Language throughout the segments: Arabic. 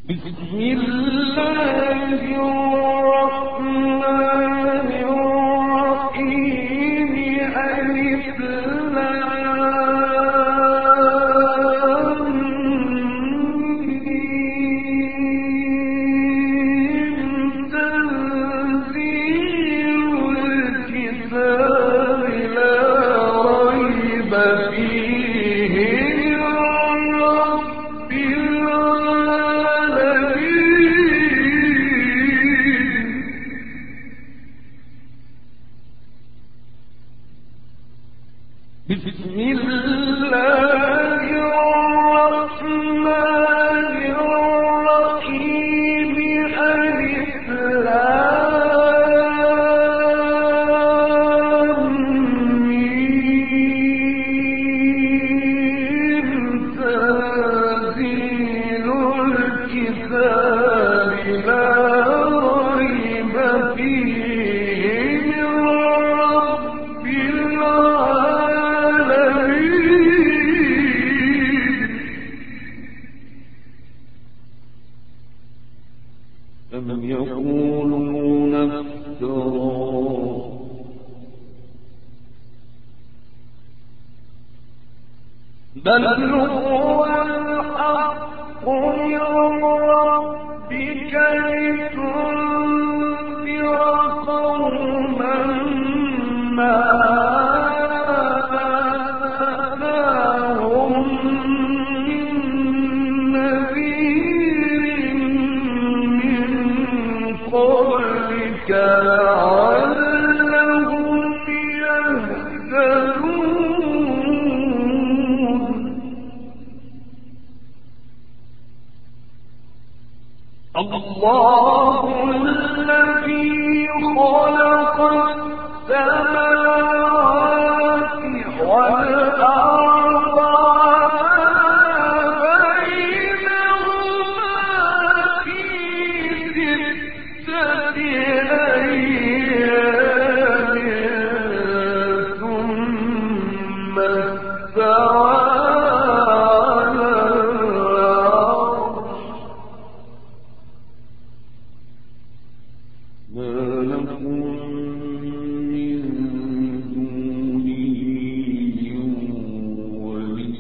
بسم الله الرحمن الرحيم ألف لام ميم تنزيل الكتاب لا ريب فيه بسم الله الرحمن الرحيم ألف لام ميم تنزيل الكتاب لا ريب فيه من رب العالمين. أم يقولون افتراه بل هو الحق من ربك لتنذر قوما ما أتاهم من نذير من قبلك لعلهم يهتدون. الله الذي خلق السماوات والأرض بينهما في 6 أيام ثم استوى على العرش. ما لكم من دونه ولي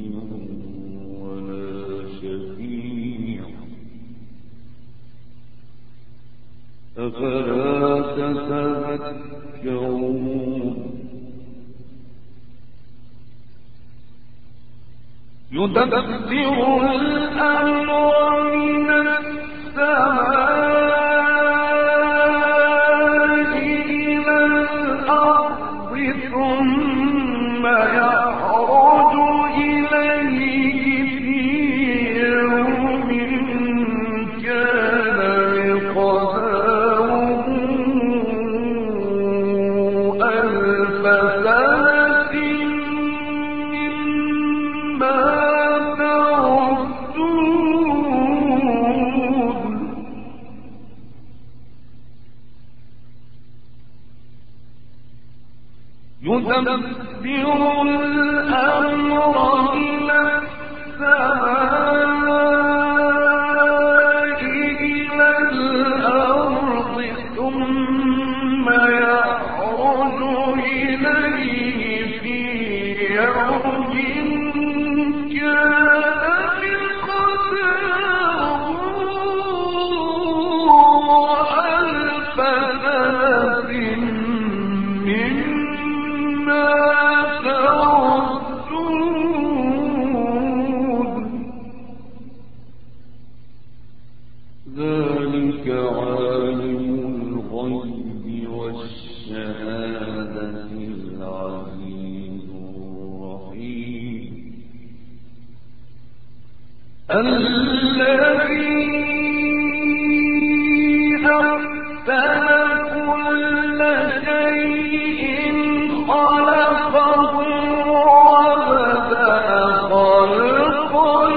ولا شفيع أفلا تتذكرون. يدبر الأمر من السماء إلى الأرض ثم يعرج إليه في يوم كان مقداره 1000 سنة مما يدبر الأمر إلى السماء إلى الأرض ثم يعرج إليه في يوم كان مقداره 1000 سنة مما تعدون. ذلك عالم الغيب والشهادة العزيز الرحيم الذي أحسن كل شيء خلقه وبدأ خلق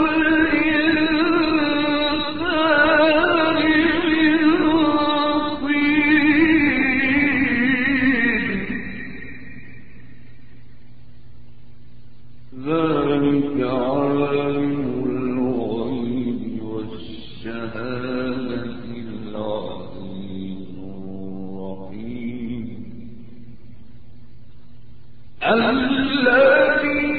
الإنسان من طين. ذلك عالم الغيب والشهادة الشهادة العزيز الرحيم الذي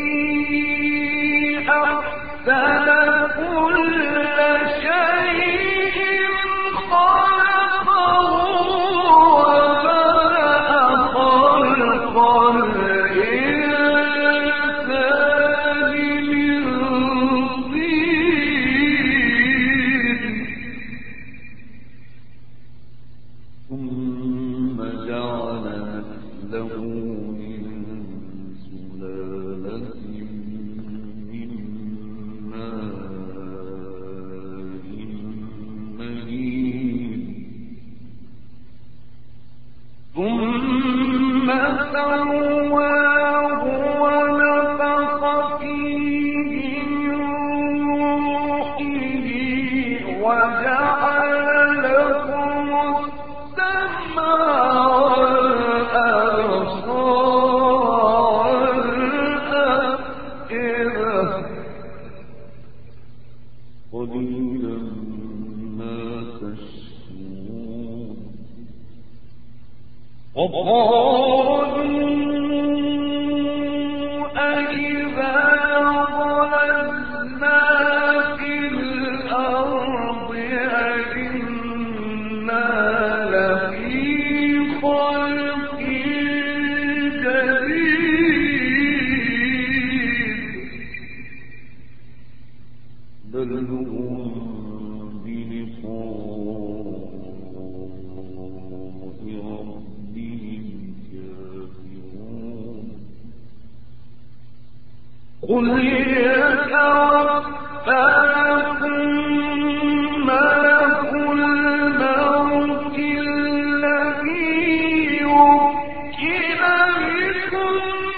أحسن كل شيء خلقه وبدأ خلق الإنسان من طين ثم جعل نسله من سلالة من ماء مهين ثم سواه ونفخ فيه من روحه وجعل لكم السمع والأبصار والأفئدة قليلا ما تشكرون وقالوا أإذا ضللنا في الأرض أإنا لفي خلق جديد بل هم بلقاء ربهم كافرون قل يتوفاكم ملك الموت الذي وكل بكم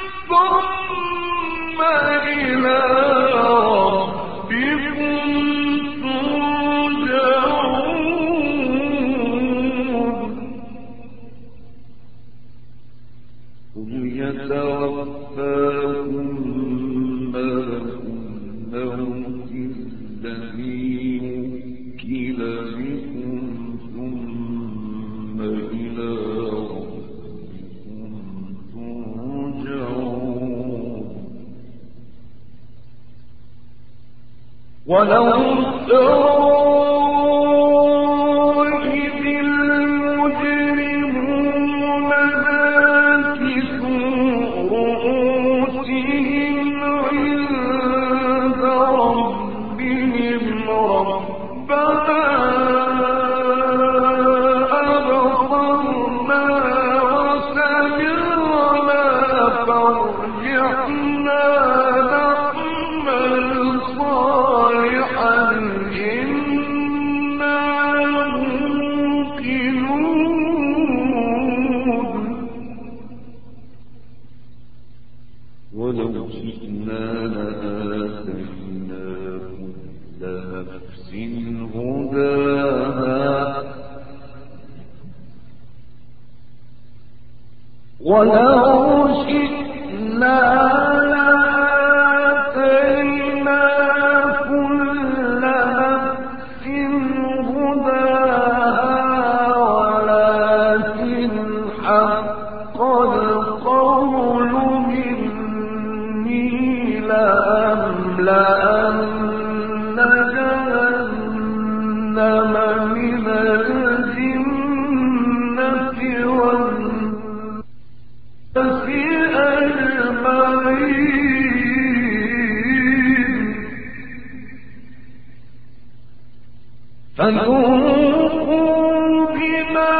ثم إلى ربكم ترجعون قل يتوفاكم ملك الموت الذي وكل بكم ثم إلى ربكم ترجعون ولو ترى إذ المجرمون ناكسوا رؤوسهم عند ربهم ربنا أبصرنا وسمعنا فارجعنا نعمل صالحا إنا موقنون ولو شئنا لآتينا كل نفس هداها ولو شئنا لآتينا كل نفس هداها ولكن حق القول مني لأملأن جهنم من الجنة والناس أجمعين فذوقوا بما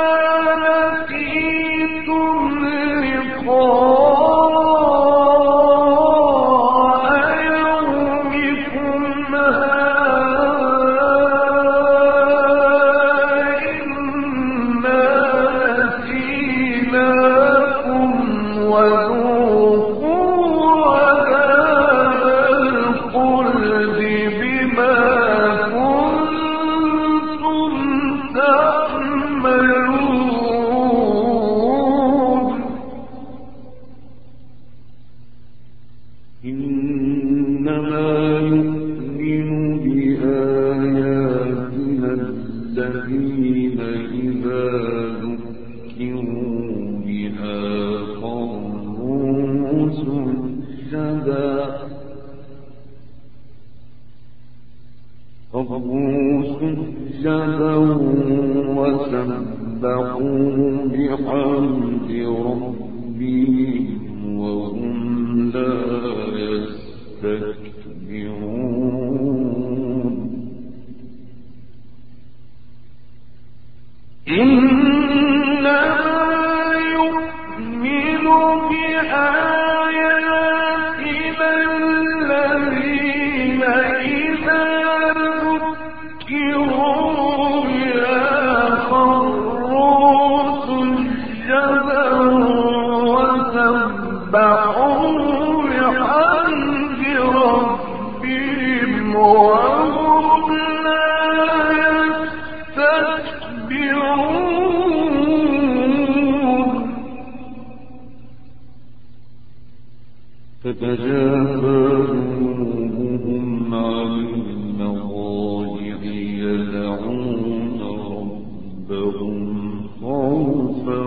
نسيتم لقاء يومكم هذا إنا نسيناكم وذوقوا عذاب الخلد بما كنتم تعملون وخروا سجدا وسبحوا بحمد ربهم وهم لا يستكبرون إنما يؤمن بآياتنا الذين إذا ذكروا بها خروا سجدا وسبحوا بحمد ربهم وهم لا يستكبرون تتجافى جنوبهم عن المضاجع يدعون ربهم خوفا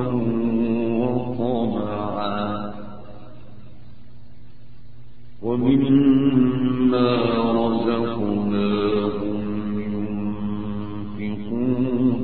وطمعا ومما رزقناهم ينفقون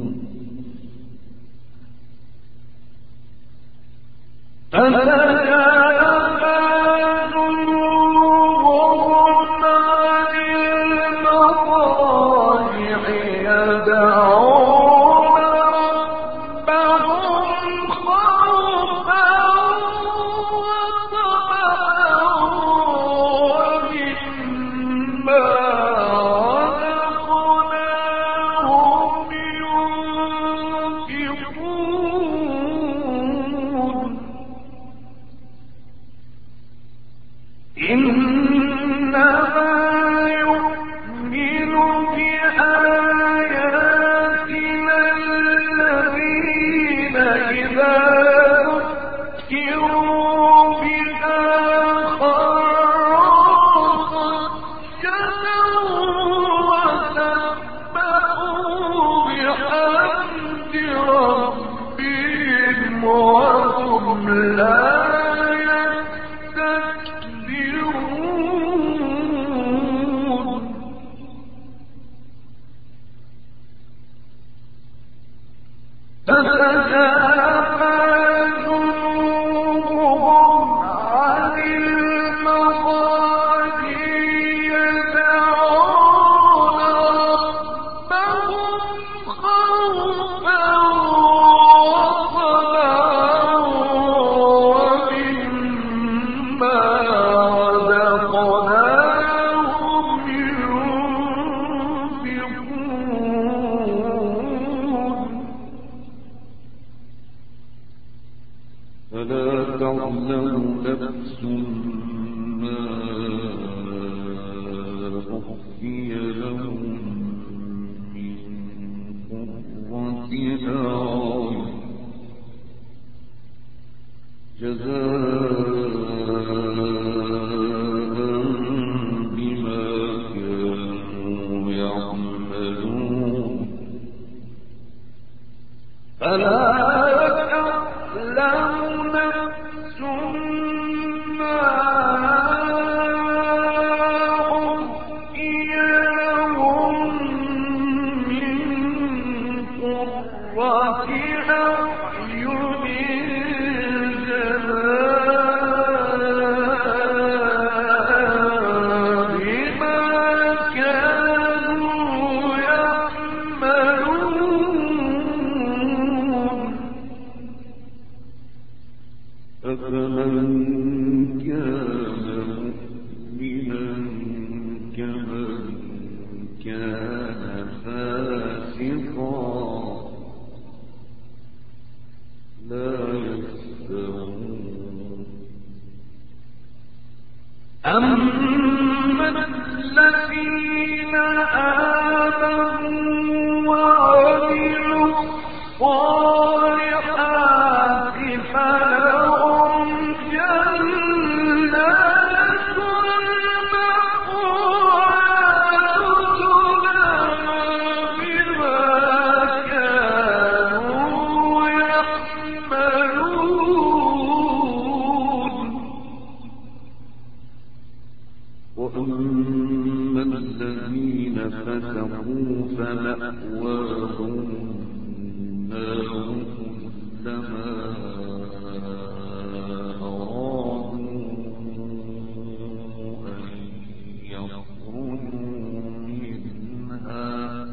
فلا تعلم نفس ما أخفي لهم من قرة أعين جزاء بما كانوا يعملون فلا كان فاسقا. فمأواهم النار كلما أرادوا أن يخرجوا منها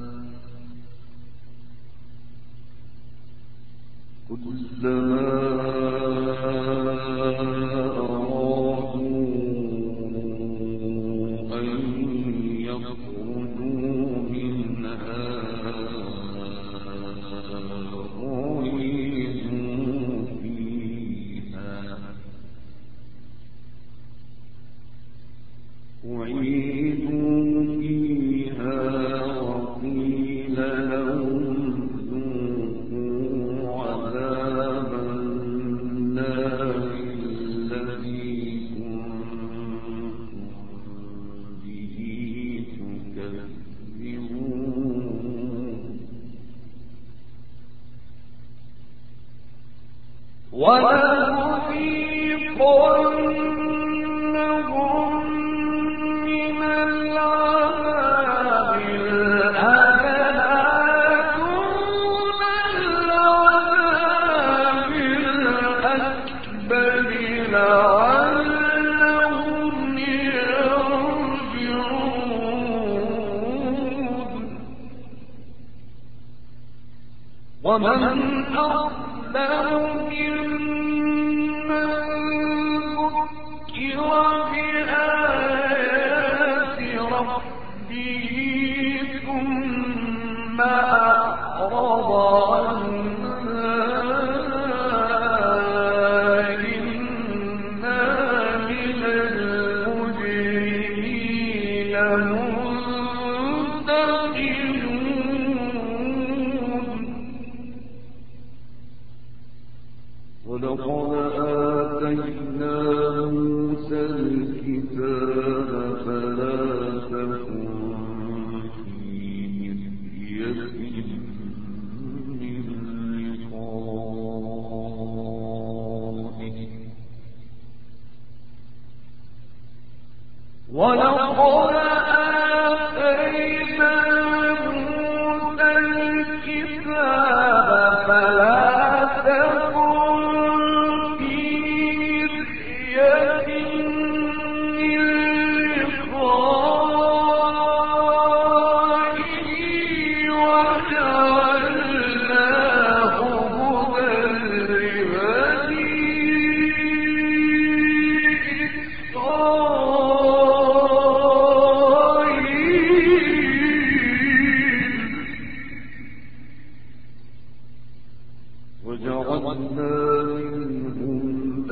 أعيدوا فيها وقيل لهم ذوقوا عذاب النار الذي كنتم به تكذبون ولنذيقنهم من العذاب الأدنى دون العذاب الأكبر لعلهم يرجعون ومن أظلم ممن ذكر بآيات ربه ثم أعرض عنها إنا من المجرمين منتقمون ولقد آتينا موسى الكتاب فلا تكن في مرية من لقائه ولقد آتينا موسى الكتاب فلا تكن في مرية من لقائه وجعلناه هدى لبني وجعلنا منهم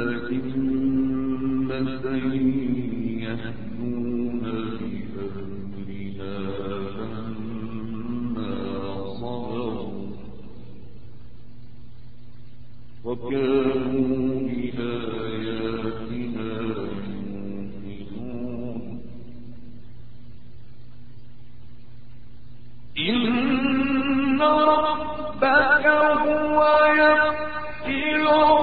أئمة يهدون بأمرنا لما صبروا وكانوا بآياتنا يوقنون إن ربك هو يفصل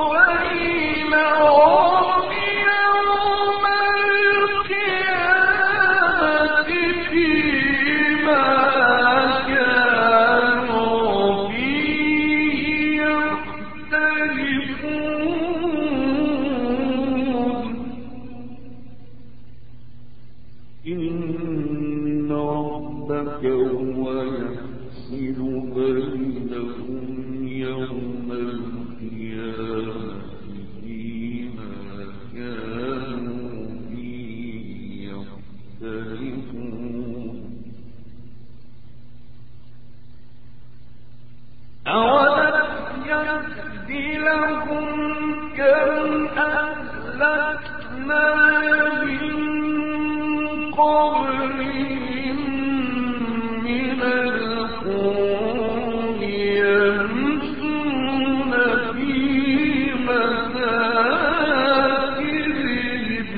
بينهم يوم القيامة فيما كانوا فيه يختلفون إن ربك هو يفصل بينهم يوم القيامة فيما كانوا فيه يختلفون أولم يهد لهم كم أهلكنا من قبلهم من القرون يمشون في مساكنهم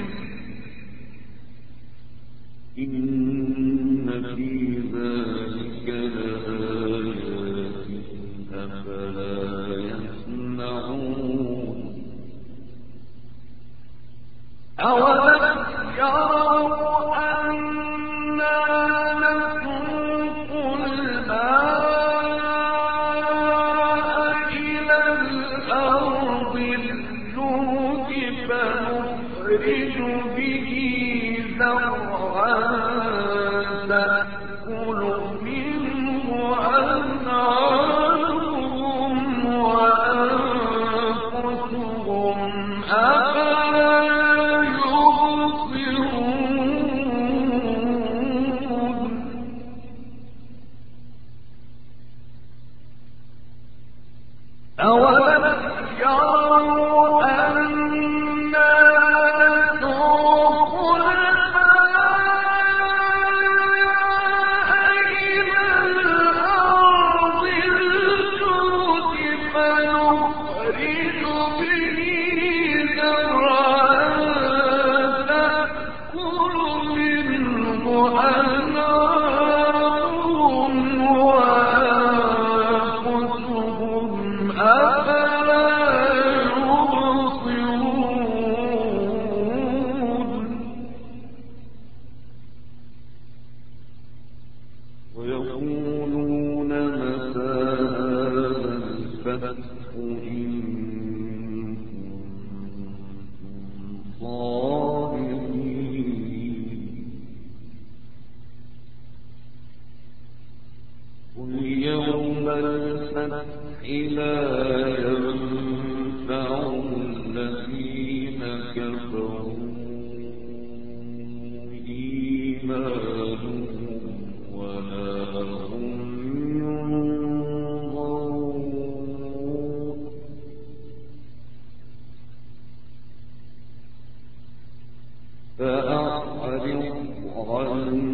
إن في ذلك لآيات أفلا يسمعون أولم يروا أنا نسوق الماء إلى الأرض الجرز فنخرج به زرعا تأكل منه أنعامهم وأنفسهم أفلا يبصرون ويقولون متى هذا الفتح إن كنتم صادقين قل يوم الفتح لا ينفع الذين كفروا إيمانهم ولا هم ينظرون فأعرض